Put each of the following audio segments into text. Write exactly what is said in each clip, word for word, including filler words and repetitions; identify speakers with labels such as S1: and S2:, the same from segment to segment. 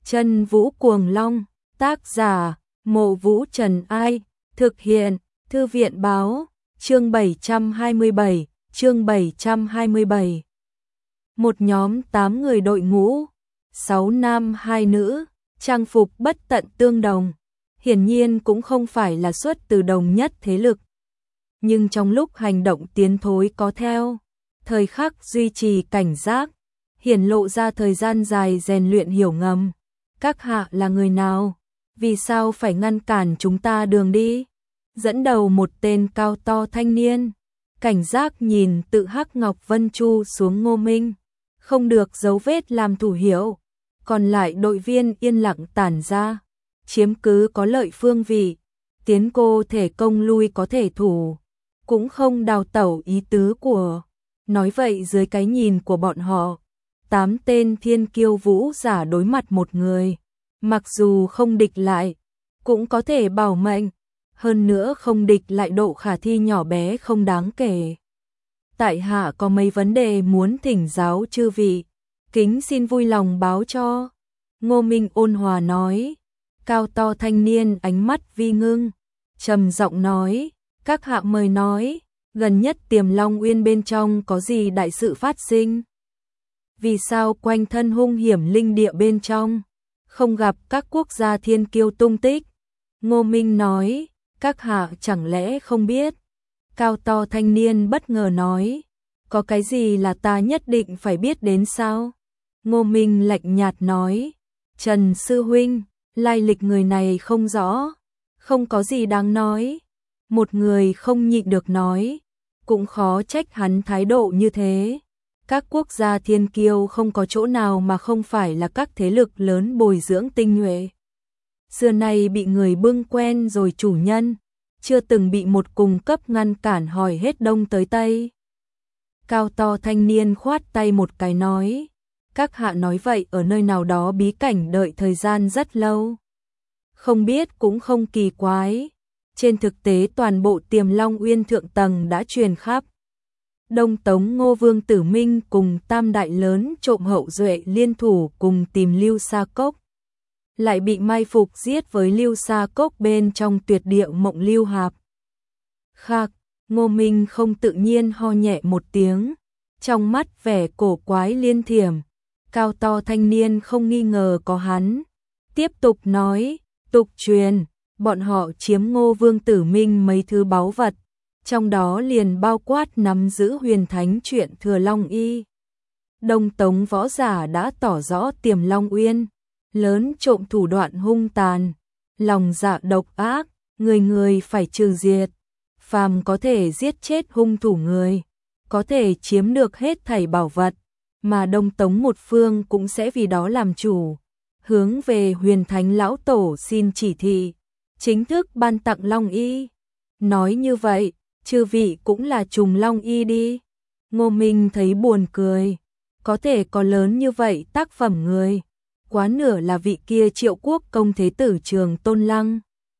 S1: Chân Vũ Cuồng Long, tác giả, Mộ Vũ Trần Ai, thực hiện, Thư viện Báo, chương bảy trăm hai mươi bảy, chương bảy trăm hai mươi bảy. Một nhóm tám người đội ngũ, sáu nam hai nữ, trang phục bất tận tương đồng, hiển nhiên cũng không phải là xuất từ đồng nhất thế lực. Nhưng trong lúc hành động tiến thối có theo, thời khắc duy trì cảnh giác, hiển lộ ra thời gian dài rèn luyện hiểu ngầm. Các hạ là người nào? Vì sao phải ngăn cản chúng ta đường đi? Dẫn đầu một tên cao to thanh niên, cảnh giác nhìn tự Hắc Ngọc Vân Chu xuống Ngô Minh, không được dấu vết làm thủ hiệu, còn lại đội viên yên lặng tản ra, chiếm cứ có lợi phương vị, tiến cô thể công lui có thể thủ, cũng không đào tẩu ý tứ của. Nói vậy dưới cái nhìn của bọn họ, tám tên thiên kiêu vũ giả đối mặt một người, mặc dù không địch lại, cũng có thể bảo mệnh, hơn nữa không địch lại độ khả thi nhỏ bé không đáng kể. Tại hạ có mấy vấn đề muốn thỉnh giáo chư vị, kính xin vui lòng báo cho. Ngô Minh ôn hòa nói, cao to thanh niên ánh mắt vi ngưng, trầm giọng nói, các hạ mời nói, gần nhất Tiềm Long Uyên bên trong có gì đại sự phát sinh? Vì sao quanh thân hung hiểm linh địa bên trong, không gặp các quốc gia thiên kiêu tung tích? Ngô Minh nói, các hạ chẳng lẽ không biết? Cao to thanh niên bất ngờ nói, có cái gì là ta nhất định phải biết đến sao? Ngô Minh lạnh nhạt nói, Trần Sư Huynh, lai lịch người này không rõ, không có gì đáng nói. Một người không nhịn được nói, cũng khó trách hắn thái độ như thế. Các quốc gia thiên kiêu không có chỗ nào mà không phải là các thế lực lớn bồi dưỡng tinh nhuệ. Xưa nay bị người bưng quen rồi chủ nhân, chưa từng bị một cùng cấp ngăn cản hỏi hết đông tới tây. Cao to thanh niên khoát tay một cái nói, các hạ nói vậy ở nơi nào đó bí cảnh đợi thời gian rất lâu. Không biết cũng không kỳ quái, trên thực tế toàn bộ Tiềm Long Uyên thượng tầng đã truyền khắp. Đông Tống Ngô Vương Tử Minh cùng tam đại lớn trộm hậu duệ liên thủ cùng tìm Lưu Sa Cốc, lại bị mai phục giết với Lưu Sa Cốc bên trong tuyệt địa Mộng Lưu Hạp. Khạc, Ngô Minh không tự nhiên ho nhẹ một tiếng, trong mắt vẻ cổ quái liên thiểm. Cao to thanh niên không nghi ngờ có hắn, tiếp tục nói, tục truyền, bọn họ chiếm Ngô Vương Tử Minh mấy thứ báu vật, trong đó liền bao quát nắm giữ huyền thánh chuyện Thừa Long Y. Đông Tống võ giả đã tỏ rõ Tiềm Long Uyên, lớn trộm thủ đoạn hung tàn, lòng dạ độc ác, người người phải trừ diệt. Phàm có thể giết chết hung thủ người, có thể chiếm được hết thảy bảo vật, mà Đông Tống một phương cũng sẽ vì đó làm chủ, hướng về huyền thánh lão tổ xin chỉ thị, chính thức ban tặng Long Y. Nói như vậy, chư vị cũng là trùng Long Y đi. Ngô Minh thấy buồn cười, có thể có lớn như vậy tác phẩm người, quá nửa là vị kia Triệu Quốc công thế tử Trường Tôn Lăng,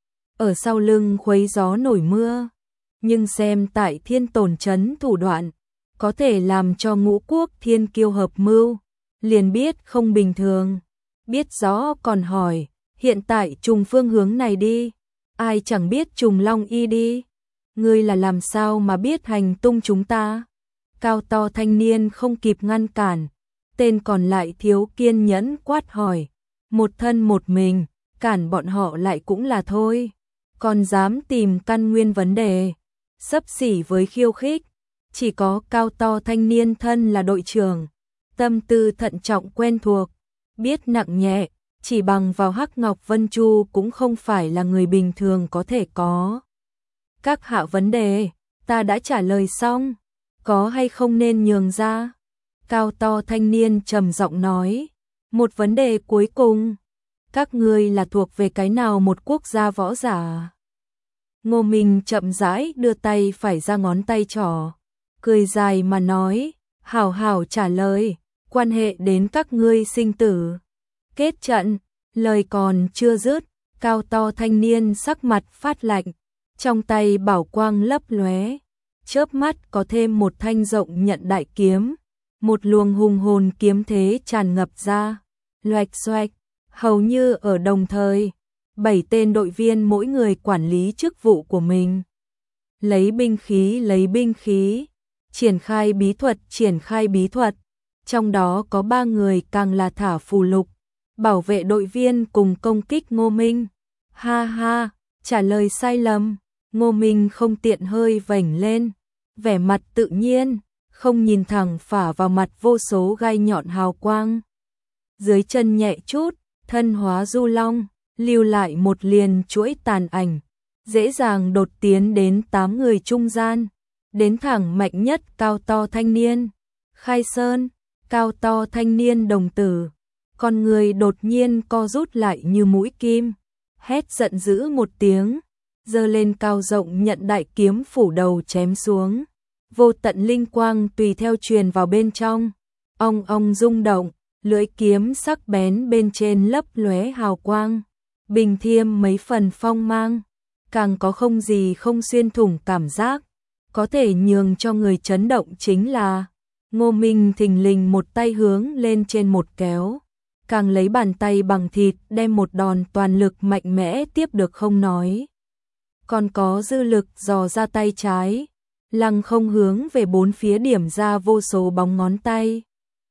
S1: ở sau lưng khuấy gió nổi mưa, nhưng xem tại Thiên Tồn trấn thủ đoạn, có thể làm cho ngũ quốc thiên kiêu hợp mưu, liền biết không bình thường. Biết rõ còn hỏi, hiện tại trùng phương hướng này đi, ai chẳng biết trùng Long Y đi. Ngươi là làm sao mà biết hành tung chúng ta? Cao to thanh niên không kịp ngăn cản, tên còn lại thiếu kiên nhẫn quát hỏi, một thân một mình, cản bọn họ lại cũng là thôi, còn dám tìm căn nguyên vấn đề, xấp xỉ với khiêu khích. Chỉ có cao to thanh niên thân là đội trưởng, tâm tư thận trọng quen thuộc, biết nặng nhẹ, chỉ bằng vào Hắc Ngọc Vân Chu cũng không phải là người bình thường có thể có. Các hạ vấn đề, ta đã trả lời xong, có hay không nên nhường ra? Cao to thanh niên trầm giọng nói, một vấn đề cuối cùng, các ngươi là thuộc về cái nào một quốc gia võ giả? Ngô Minh chậm rãi đưa tay phải ra ngón tay trỏ, cười dài mà nói, hảo hảo trả lời, quan hệ đến các ngươi sinh tử. Kết trận, lời còn chưa dứt, cao to thanh niên sắc mặt phát lạnh, trong tay bảo quang lấp lóe, chớp mắt có thêm một thanh rộng nhận đại kiếm, một luồng hùng hồn kiếm thế tràn ngập ra, loạch xoạch, Hầu như ở đồng thời, bảy tên đội viên mỗi người quản lý chức vụ của mình. Lấy binh khí, lấy binh khí, triển khai bí thuật, triển khai bí thuật. Trong đó có ba người càng là thả phù lục, bảo vệ đội viên cùng công kích Ngô Minh. Ha ha, trả lời sai lầm. Ngô Minh không tiện hơi vểnh lên, vẻ mặt tự nhiên, không nhìn thẳng phả vào mặt vô số gai nhọn hào quang. Dưới chân nhẹ chút, thân hóa du long, lưu lại một liền chuỗi tàn ảnh, dễ dàng đột tiến đến tám người trung gian, đến thẳng mạnh nhất cao to thanh niên. Khai Sơn, cao to thanh niên đồng tử, con người đột nhiên co rút lại như mũi kim, hét giận dữ một tiếng, giơ lên cao rộng nhận đại kiếm phủ đầu chém xuống. Vô tận linh quang tùy theo truyền vào bên trong, ong ong rung động, lưỡi kiếm sắc bén bên trên lấp lóe hào quang, bình thiêm mấy phần phong mang, càng có không gì không xuyên thủng cảm giác, có thể nhường cho người chấn động chính là Ngô Minh thình lình một tay hướng lên trên một kéo, càng lấy bàn tay bằng thịt đem một đòn toàn lực mạnh mẽ tiếp được không nói. Còn có dư lực dò ra tay trái, lăng không hướng về bốn phía điểm ra vô số bóng ngón tay.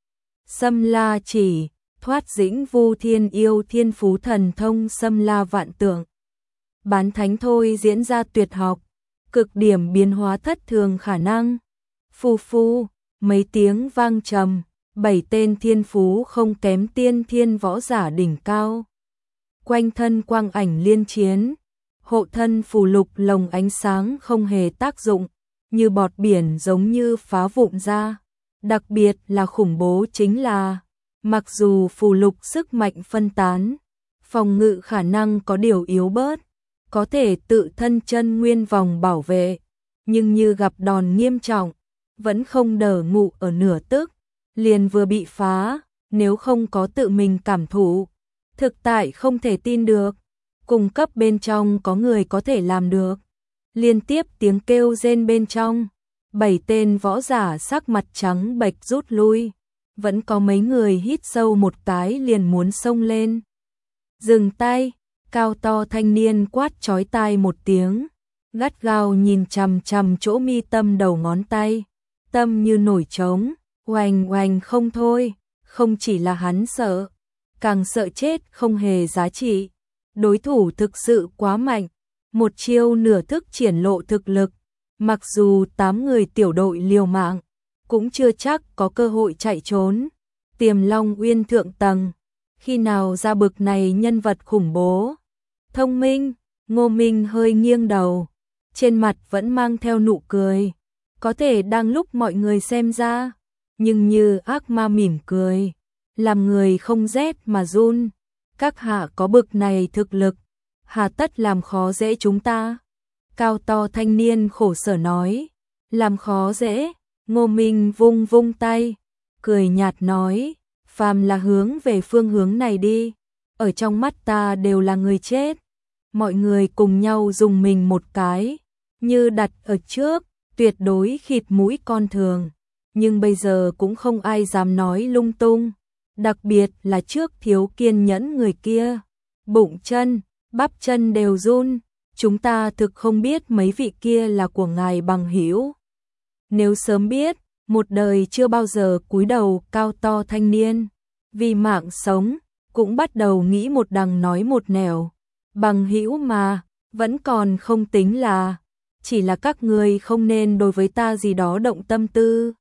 S1: Xâm la chỉ, thoát dĩnh vu thiên yêu thiên phú thần thông xâm la vạn tượng. Bán thánh thôi diễn ra tuyệt học, cực điểm biến hóa thất thường khả năng. Phu phu, mấy tiếng vang trầm, bảy tên thiên phú không kém tiên thiên võ giả đỉnh cao. Quanh thân quang ảnh liên chiến, hộ thân phù lục lồng ánh sáng không hề tác dụng, như bọt biển giống như phá vụn ra. Đặc biệt là khủng bố chính là, mặc dù phù lục sức mạnh phân tán, phòng ngự khả năng có điều yếu bớt, có thể tự thân chân nguyên vòng bảo vệ, nhưng như gặp đòn nghiêm trọng, vẫn không đờ ngụ ở nửa tức, liền vừa bị phá, nếu không có tự mình cảm thụ, thực tại không thể tin được, cùng cấp bên trong có người có thể làm được. Liên tiếp tiếng kêu rên bên trong, bảy tên võ giả sắc mặt trắng bệch rút lui, vẫn có mấy người hít sâu một cái liền muốn xông lên. Dừng tay, cao to thanh niên quát chói tai một tiếng, gắt gao nhìn chằm chằm chỗ mi tâm đầu ngón tay, tâm như nổi trống, oành oành không thôi, không chỉ là hắn sợ, càng sợ chết không hề giá trị, đối thủ thực sự quá mạnh, một chiêu nửa thức triển lộ thực lực, mặc dù tám người tiểu đội liều mạng, cũng chưa chắc có cơ hội chạy trốn. Tiềm Long Uyên thượng tầng, khi nào ra bực này nhân vật khủng bố. Thông minh, Ngô Minh hơi nghiêng đầu, trên mặt vẫn mang theo nụ cười, có thể đang lúc mọi người xem ra, nhưng như ác ma mỉm cười, làm người không rét mà run. Các hạ có bực này thực lực, hà tất làm khó dễ chúng ta. Cao to thanh niên khổ sở nói, làm khó dễ. Ngô Minh vung vung tay, cười nhạt nói, phàm là hướng về phương hướng này đi, ở trong mắt ta đều là người chết. Mọi người cùng nhau dùng mình một cái, như đặt ở trước, tuyệt đối khịt mũi con thường, nhưng bây giờ cũng không ai dám nói lung tung, đặc biệt là trước thiếu kiên nhẫn người kia, bụng chân, bắp chân đều run, chúng ta thực không biết mấy vị kia là của ngài bằng hữu. Nếu sớm biết, một đời chưa bao giờ cúi đầu. Cao to thanh niên, vì mạng sống, cũng bắt đầu nghĩ một đằng nói một nẻo, bằng hữu mà, vẫn còn không tính là, chỉ là các người không nên đối với ta gì đó động tâm tư.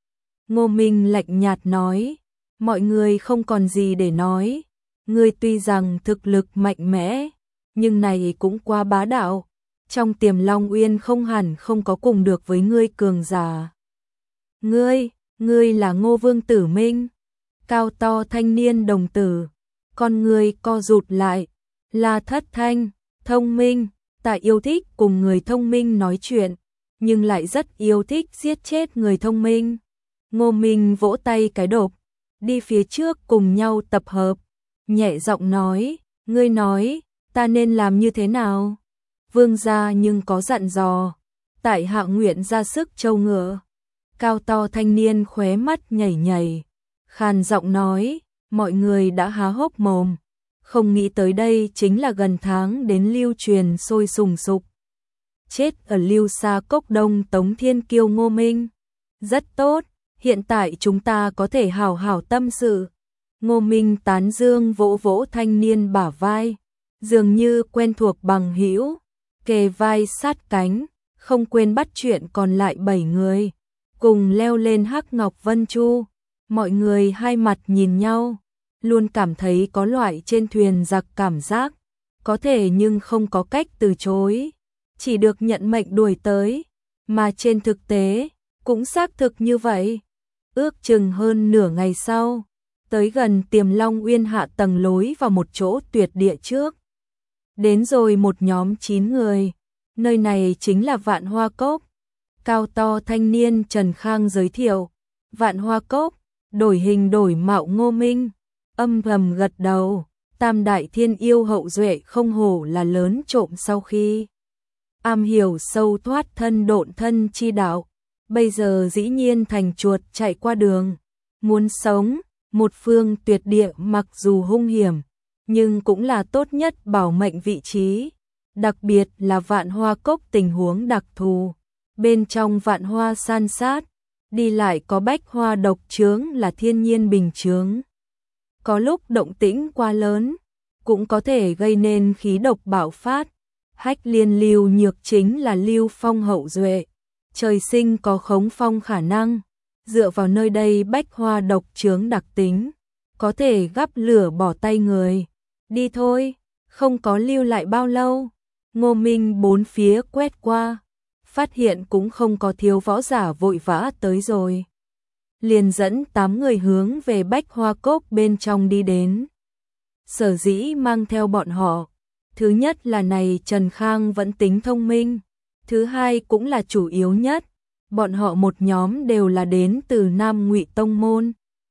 S1: Ngô Minh lạnh nhạt nói, mọi người không còn gì để nói, ngươi tuy rằng thực lực mạnh mẽ, nhưng này cũng quá bá đạo, trong Tiềm Long Uyên không hẳn không có cùng được với ngươi cường giả. Ngươi, ngươi là Ngô Vương Tử Minh. Cao to thanh niên đồng tử, con ngươi co rụt lại, là thất thanh, thông minh, ta yêu thích cùng người thông minh nói chuyện, nhưng lại rất yêu thích giết chết người thông minh. Ngô Minh vỗ tay cái đột, đi phía trước cùng nhau tập hợp, nhẹ giọng nói, ngươi nói, ta nên làm như thế nào? Vương gia nhưng có dặn dò, tại hạ nguyện ra sức trâu ngựa. Cao to thanh niên khóe mắt nhảy nhảy, khàn giọng nói, mọi người đã há hốc mồm, Không nghĩ tới đây chính là gần tháng đến lưu truyền sôi sùng sục. Chết ở Lưu Sa Cốc Đông Tống Thiên Kiêu Ngô Minh. Rất tốt, hiện tại chúng ta có thể hào hào tâm sự. Ngô Minh tán dương vỗ vỗ thanh niên bả vai, dường như quen thuộc bằng hữu, kề vai sát cánh, không quên bắt chuyện còn lại bảy người, cùng leo lên Hắc Ngọc Vân Chu. Mọi người hai mặt nhìn nhau, luôn cảm thấy có loại trên thuyền giặc cảm giác, có thể nhưng không có cách từ chối, chỉ được nhận mệnh đuổi tới, mà trên thực tế, cũng xác thực như vậy. Ước chừng hơn nửa ngày sau, tới gần Tiềm Long Uyên hạ tầng lối vào một chỗ tuyệt địa trước. Đến rồi một nhóm chín người, nơi này chính là Vạn Hoa Cốc. Cao to thanh niên Trần Khang giới thiệu, Vạn Hoa Cốc, đổi hình đổi mạo Ngô Minh, âm thầm gật đầu, tam đại thiên yêu hậu duệ không hổ là lớn trộm sau khi am hiểu sâu thoát thân độn thân chi đạo, bây giờ dĩ nhiên thành chuột chạy qua đường, muốn sống, một phương tuyệt địa mặc dù hung hiểm, nhưng cũng là tốt nhất bảo mệnh vị trí, đặc biệt là Vạn Hoa Cốc tình huống đặc thù, bên trong vạn hoa san sát, đi lại có bách hoa độc chướng là thiên nhiên bình chướng. Có lúc động tĩnh quá lớn, cũng có thể gây nên khí độc bạo phát. Hách Liên Lưu Nhược chính là Lưu Phong hậu duệ, trời sinh có khống phong khả năng, dựa vào nơi đây bách hoa độc chướng đặc tính, có thể gắp lửa bỏ tay người. Đi thôi, không có lưu lại bao lâu, Ngô Minh bốn phía quét qua, phát hiện cũng không có thiếu võ giả vội vã tới rồi. Liền dẫn tám người hướng về Bách Hoa Cốc bên trong đi đến. Sở dĩ mang theo bọn họ, thứ nhất là này Trần Khang vẫn tính thông minh, thứ hai cũng là chủ yếu nhất, bọn họ một nhóm đều là đến từ Nam Ngụy Tông Môn.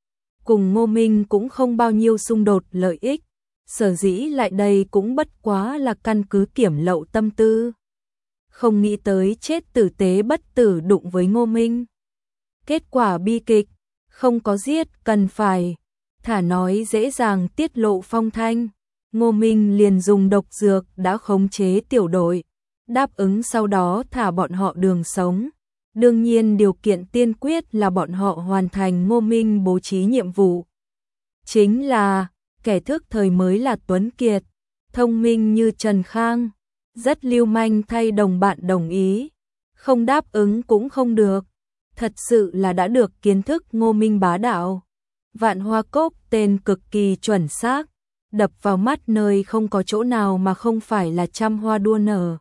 S1: Cùng Ngô Minh cũng không bao nhiêu xung đột lợi ích, sở dĩ lại đây cũng bất quá là căn cứ kiểm lậu tâm tư. Không nghĩ tới chết tử tế bất tử đụng với Ngô Minh. Kết quả bi kịch, không có giết, cần phải thả nói dễ dàng tiết lộ phong thanh. Ngô Minh liền dùng độc dược đã khống chế tiểu đội, đáp ứng sau đó thả bọn họ đường sống. Đương nhiên điều kiện tiên quyết là bọn họ hoàn thành Ngô Minh bố trí nhiệm vụ. Chính là, kẻ thức thời mới là Tuấn Kiệt, thông minh như Trần Khang, rất lưu manh thay đồng bạn đồng ý, không đáp ứng cũng không được. Thật sự là đã được kiến thức Ngô Minh bá đạo. Vạn Hoa Cốc tên cực kỳ chuẩn xác, đập vào mắt nơi không có chỗ nào mà không phải là trăm hoa đua nở.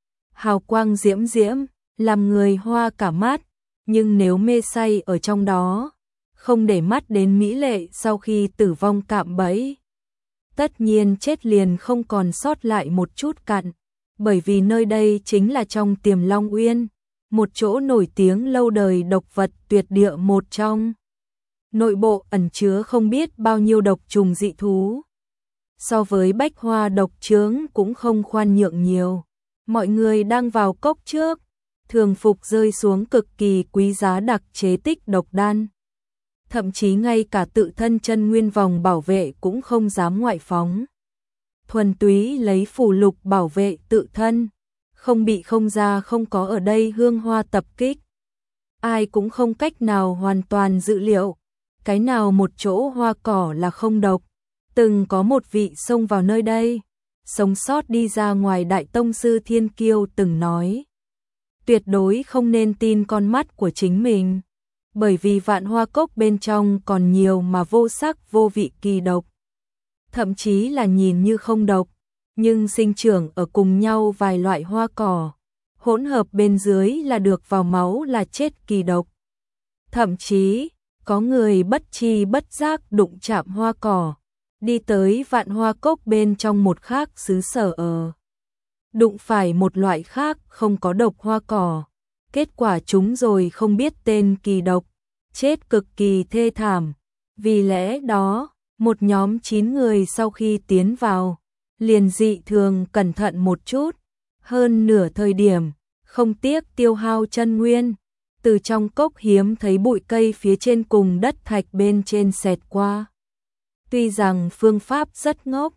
S1: Hào quang diễm diễm, làm người hoa cả mắt, nhưng nếu mê say ở trong đó, không để mắt đến mỹ lệ sau khi tử vong cạm bẫy, tất nhiên chết liền không còn sót lại một chút cặn, bởi vì nơi đây chính là trong Tiềm Long Uyên, một chỗ nổi tiếng lâu đời độc vật tuyệt địa một trong. Nội bộ ẩn chứa không biết bao nhiêu độc trùng dị thú. So với bách hoa độc chướng cũng không khoan nhượng nhiều. Mọi người đang vào cốc trước, thường phục rơi xuống cực kỳ quý giá đặc chế tích độc đan. Thậm chí ngay cả tự thân chân nguyên vòng bảo vệ cũng không dám ngoại phóng. Thuần túy lấy phù lục bảo vệ tự thân, không bị không ra không có ở đây hương hoa tập kích. Ai cũng không cách nào hoàn toàn dự liệu, cái nào một chỗ hoa cỏ là không độc. Từng có một vị xông vào nơi đây, sống sót đi ra ngoài Đại Tông Sư Thiên Kiêu từng nói. Tuyệt đối không nên tin con mắt của chính mình, bởi vì Vạn Hoa Cốc bên trong còn nhiều mà vô sắc vô vị kỳ độc. Thậm chí là nhìn như không độc, nhưng sinh trưởng ở cùng nhau vài loại hoa cỏ, hỗn hợp bên dưới là được vào máu là chết kỳ độc. Thậm chí, có người bất tri bất giác đụng chạm hoa cỏ, đi tới Vạn Hoa Cốc bên trong một khác xứ sở ở. Đụng phải một loại khác không có độc hoa cỏ, kết quả chúng rồi không biết tên kỳ độc, chết cực kỳ thê thảm. Vì lẽ đó, một nhóm chín người sau khi tiến vào, liền dị thường cẩn thận một chút, hơn nửa thời điểm, không tiếc tiêu hao chân nguyên, từ trong cốc hiếm thấy bụi cây phía trên cùng đất thạch bên trên xẹt qua. Tuy rằng phương pháp rất ngốc,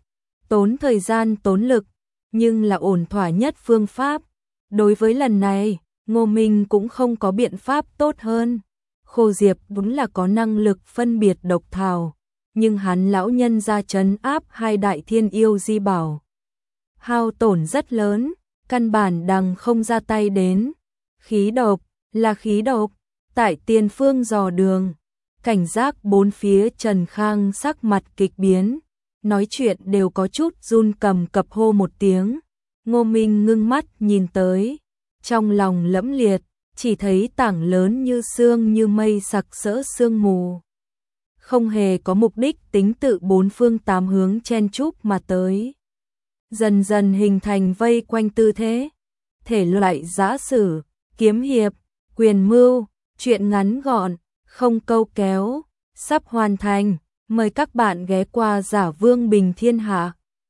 S1: tốn thời gian tốn lực, nhưng là ổn thỏa nhất phương pháp. Đối với lần này, Ngô Minh cũng không có biện pháp tốt hơn. Khô Diệp đúng là có năng lực phân biệt độc thảo, nhưng hắn lão nhân ra trấn áp hai đại thiên yêu di bảo. Hao tổn rất lớn, căn bản đằng không ra tay đến. Khí độc, là khí độc, tại tiền phương dò đường. Cảnh giác bốn phía Trần Khang sắc mặt kịch biến, nói chuyện đều có chút run cầm cập hô một tiếng. Ngô Minh ngưng mắt nhìn tới, trong lòng lẫm liệt, chỉ thấy tảng lớn như sương như mây sặc sỡ sương mù. Không hề có mục đích tính tự bốn phương tám hướng chen chúc mà tới. Dần dần hình thành vây quanh tư thế. Thể loại giã sử, kiếm hiệp, quyền mưu, truyện ngắn gọn, không câu kéo, sắp hoàn thành. Mời các bạn ghé qua Giả Vương Bình Thiên Hạ.